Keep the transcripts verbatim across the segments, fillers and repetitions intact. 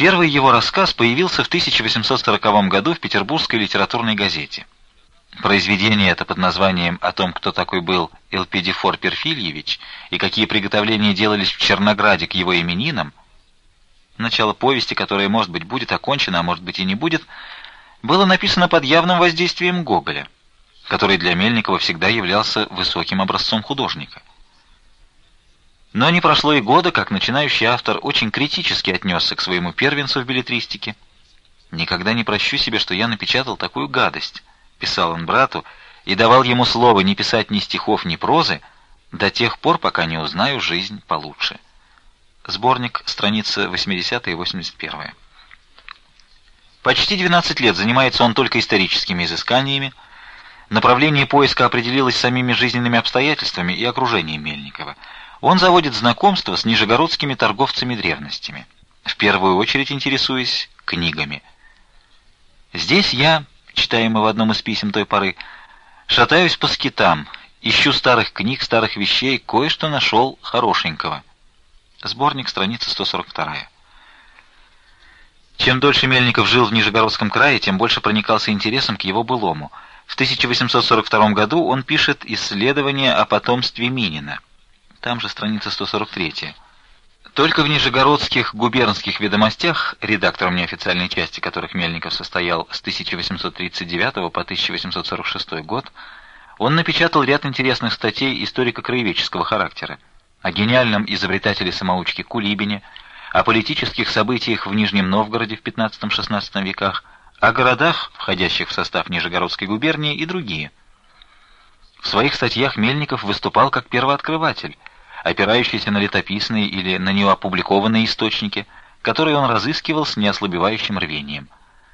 Первый его рассказ появился в тысяча восемьсот сороковом году в Петербургской литературной газете. Произведение это под названием «О том, кто такой был Элпидифор Перфильевич и какие приготовления делались в Чернограде к его именинам», начало повести, которая, может быть, будет окончена, а может быть и не будет, было написано под явным воздействием Гоголя, который для Мельникова всегда являлся высоким образцом художника. Но не прошло и года, как начинающий автор очень критически отнесся к своему первенцу в беллетристике. «Никогда не прощу себе, что я напечатал такую гадость», — писал он брату, и давал ему слово не писать ни стихов, ни прозы до тех пор, пока не узнаю жизнь получше. Сборник, страницы восьмидесятая и восемьдесят первая. Почти двенадцать лет занимается он только историческими изысканиями. Направление поиска определилось самими жизненными обстоятельствами и окружением Мельникова. Он заводит знакомство с нижегородскими торговцами древностями, в первую очередь интересуясь книгами. «Здесь я, читаем мы в одном из писем той поры, шатаюсь по скитам, ищу старых книг, старых вещей, кое-что нашел хорошенького». Сборник, страница сто сорок вторая. Чем дольше Мельников жил в Нижегородском крае, тем больше проникался интересом к его былому. В тысяча восемьсот сорок втором году он пишет исследование о потомстве Минина. Там же страница сто сорок третья. Только в Нижегородских губернских ведомостях, редактором неофициальной части которых Мельников состоял с тысяча восемьсот тридцать девятого по тысяча восемьсот сорок шестой год, он напечатал ряд интересных статей историко-краеведческого характера о гениальном изобретателе-самоучке Кулибине, о политических событиях в Нижнем Новгороде в пятнадцатом-шестнадцатом веках, о городах, входящих в состав Нижегородской губернии, и другие. В своих статьях Мельников выступал как первооткрыватель, опирающийся на летописные или на неопубликованные источники, которые он разыскивал с неослабевающим рвением.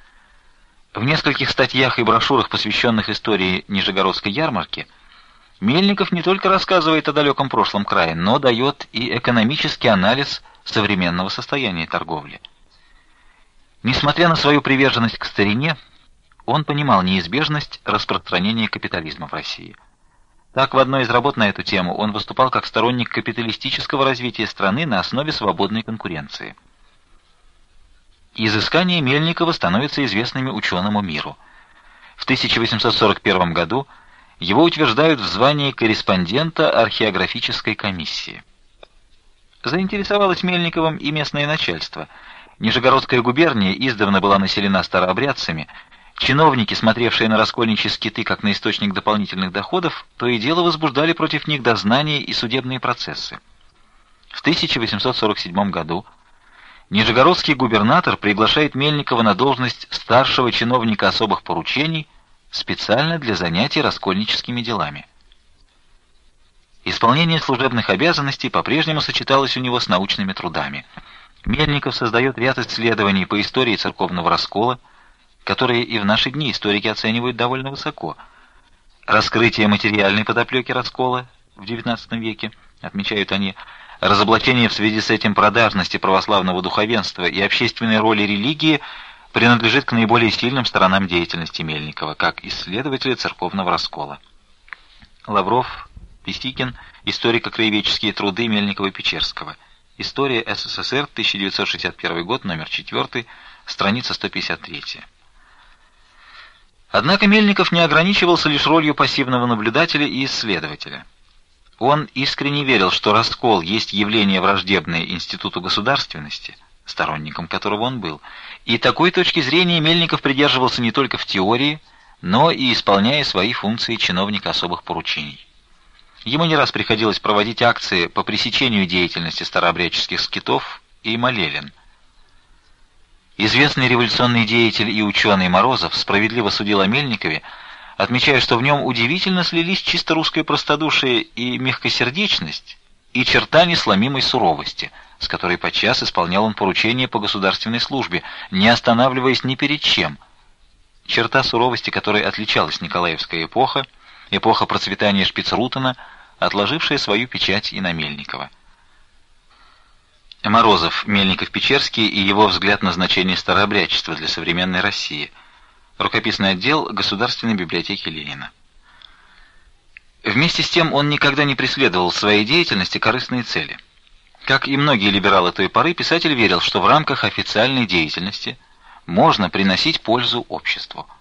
В нескольких статьях и брошюрах, посвященных истории Нижегородской ярмарки, Мельников не только рассказывает о далеком прошлом края, но дает и экономический анализ современного состояния торговли. Несмотря на свою приверженность к старине, он понимал неизбежность распространения капитализма в России. Так, в одной из работ на эту тему он выступал как сторонник капиталистического развития страны на основе свободной конкуренции. Изыскания Мельникова становятся известными ученому миру. В тысяча восемьсот сорок первом году его утверждают в звании корреспондента археографической комиссии. Заинтересовалось Мельниковым и местное начальство. Нижегородская губерния издавна была населена старообрядцами. Чиновники, смотревшие на раскольничьи скиты как на источник дополнительных доходов, то и дело возбуждали против них дознания и судебные процессы. В тысяча восемьсот сорок седьмом году нижегородский губернатор приглашает Мельникова на должность старшего чиновника особых поручений специально для занятий раскольническими делами. Исполнение служебных обязанностей по-прежнему сочеталось у него с научными трудами. Мельников создает ряд исследований по истории церковного раскола, которые и в наши дни историки оценивают довольно высоко. Раскрытие материальной подоплеки раскола в девятнадцатом веке, отмечают они, разоблачение в связи с этим продажности православного духовенства и общественной роли религии принадлежит к наиболее сильным сторонам деятельности Мельникова, как исследователя церковного раскола. Лавров, Писикин, историко-краеведческие труды Мельникова-Печерского. История СССР, тысяча девятьсот шестьдесят первый год, номер четыре, страница сто пятьдесят три. Однако Мельников не ограничивался лишь ролью пассивного наблюдателя и исследователя. Он искренне верил, что раскол есть явление враждебное институту государственности, сторонником которого он был, и такой точки зрения Мельников придерживался не только в теории, но и исполняя свои функции чиновника особых поручений. Ему не раз приходилось проводить акции по пресечению деятельности старообрядческих скитов и молелен. Известный революционный деятель и ученый Морозов справедливо судил о Мельникове, отмечая, что в нем удивительно слились чисто русское простодушие и мягкосердечность, и черта несломимой суровости, с которой подчас исполнял он поручения по государственной службе, не останавливаясь ни перед чем. Черта суровости, которой отличалась Николаевская эпоха, эпоха процветания Шпицрутена, отложившая свою печать и на Мельникова. Морозов, Мельников-Печерский и его взгляд на значение старообрядчества для современной России. Рукописный отдел Государственной библиотеки Ленина. Вместе с тем он никогда не преследовал в своей деятельности корыстные цели. Как и многие либералы той поры, писатель верил, что в рамках официальной деятельности можно приносить пользу обществу.